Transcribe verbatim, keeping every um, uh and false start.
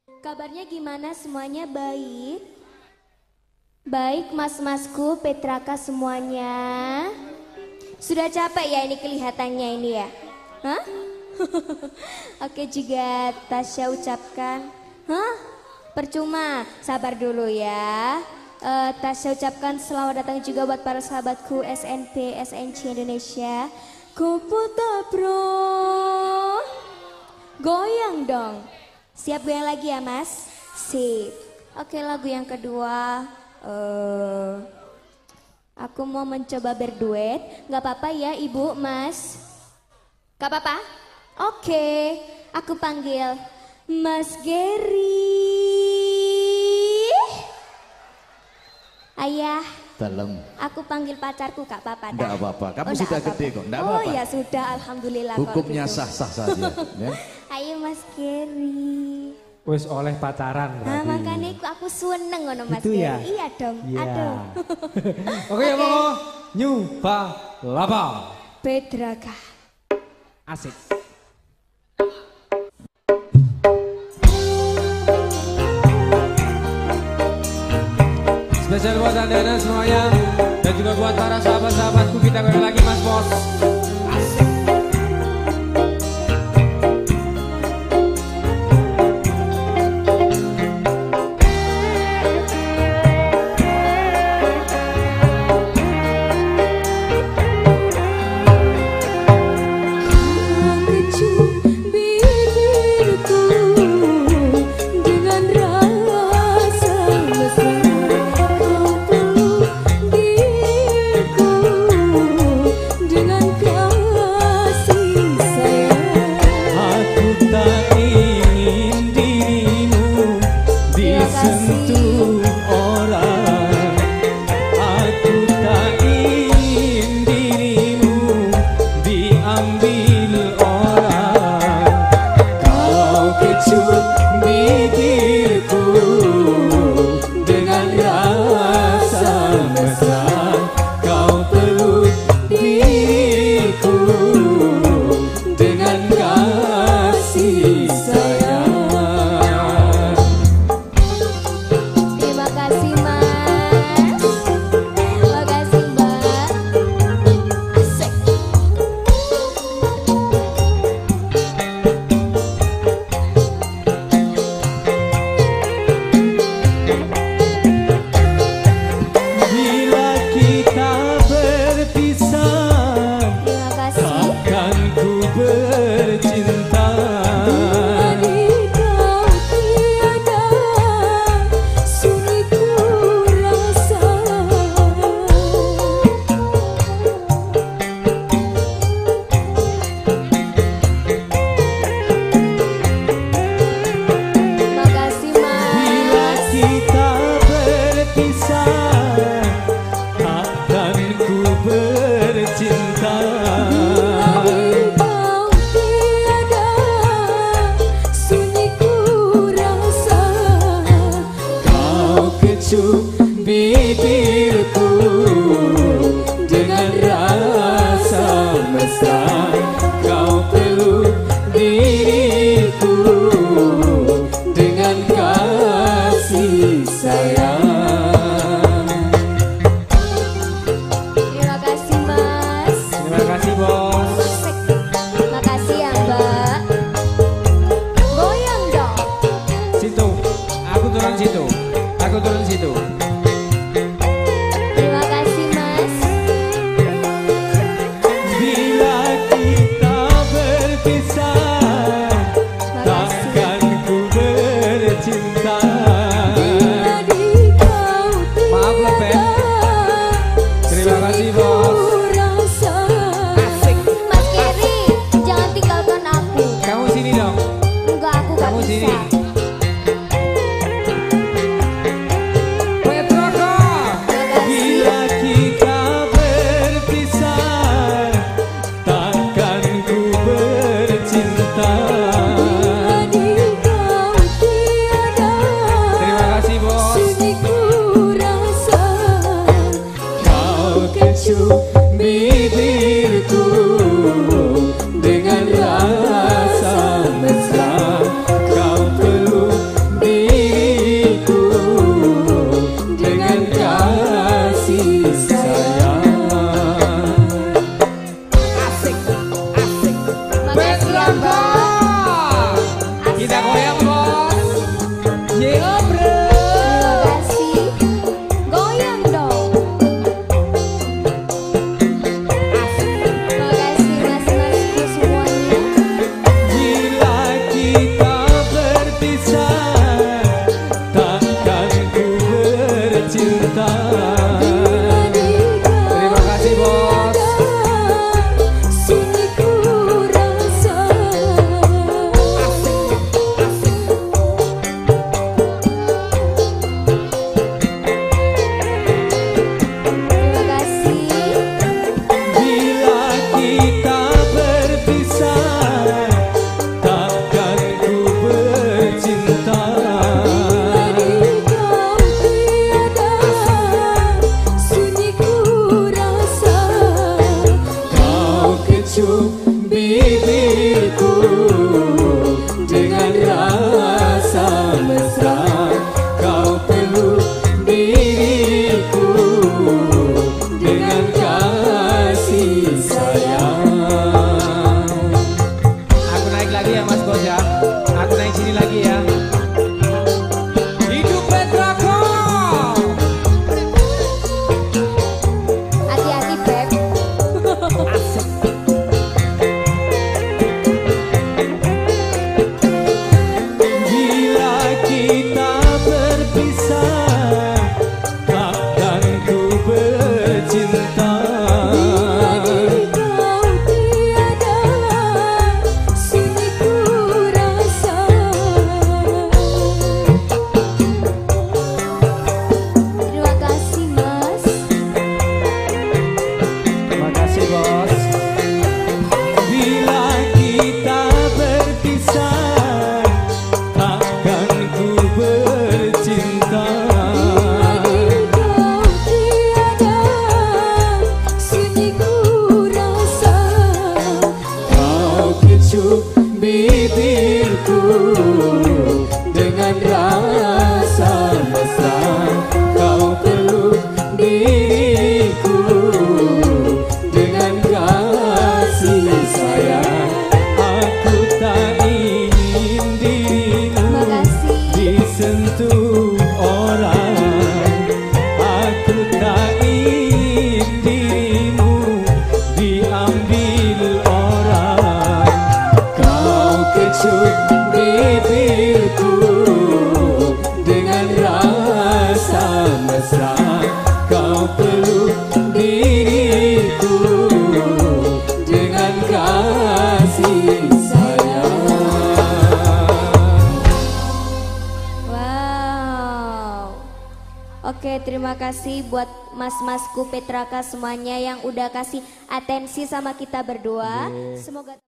Kabarnya gimana, semuanya baik? Baik mas-masku, Petraka semuanya. Sudah capek ya ini kelihatannya ini ya? Hah? Oke juga Tasya ucapkan. Hah? Percuma, sabar dulu ya. uh, Tasya ucapkan selamat datang juga buat para sahabatku S N P, S N C Indonesia. Kuputa bro, goyang dong. Siap goyang lagi ya mas? Sip. Oke, lagu yang kedua uh, aku mau mencoba berduet. Gak apa-apa ya ibu, mas? Gak apa-apa? Oke, aku panggil Mas Geri. Ayah, dalam. Aku panggil pacarku gak apa-apa. Tidak apa-apa, kamu oh, sudah apa-apa. gede kok. Tidak oh apa-apa. ya sudah, alhamdulillah. Hukumnya gitu. sah-sah saja. Ya. Ayo Mas Geri. Wes oleh pacaran berarti. Nah makanya aku, aku seneng ngono Mas Itu Geri. ya? Iya dong. Iya. Aduh. Oke, okay, mau New Palapa. Petraka. Asik. Spesial buat anda semuanya dan juga buat para sahabat-sahabatku, kita goyang lagi Mas Bos. Asik. Dengan rasa mesra kau Goyang bos. Yo bro. Terima kasih. Goyang dong. Terima kasih mas-masku semuanya. Bila kita berpisah, takkan ku bercinta. Terima kasih bos. Sini ku rasa. Terima kasih. Bila kita berpisah, takkan ku bercinta. Kau tiada, sini ku rasa. Kau kecup bibirku dengan rasa mesra. Kau peluk diriku dengan kasih sayang. Aku naik lagi ya Mas Bos ya. Aku naik sini lagi ya. Hidup Petraka. Hati-hati Beb. Bila kita berpisah, takkan ku bercinta. Kau tiada, sini ku rasa. Terima kasih Mas. Terima kasih bos. Bila kita berpisah, takkan ku bercinta. Kau tiada, sini ku rasa. Kau kecup bibirku dengan rasa mesra. Kau peluk diriku dengan kasih sayang. Aku tak ingin dirimu Terima kasih. disentuh orang. Aku tak ingin dirimu diambil orang. Kau kecup bibirku dengan rasa mesra. Kau peluk diriku dengan kasih sayang. Wow. Oke, terima kasih buat mas-masku Petraka semuanya yang udah kasih atensi sama kita berdua. Semoga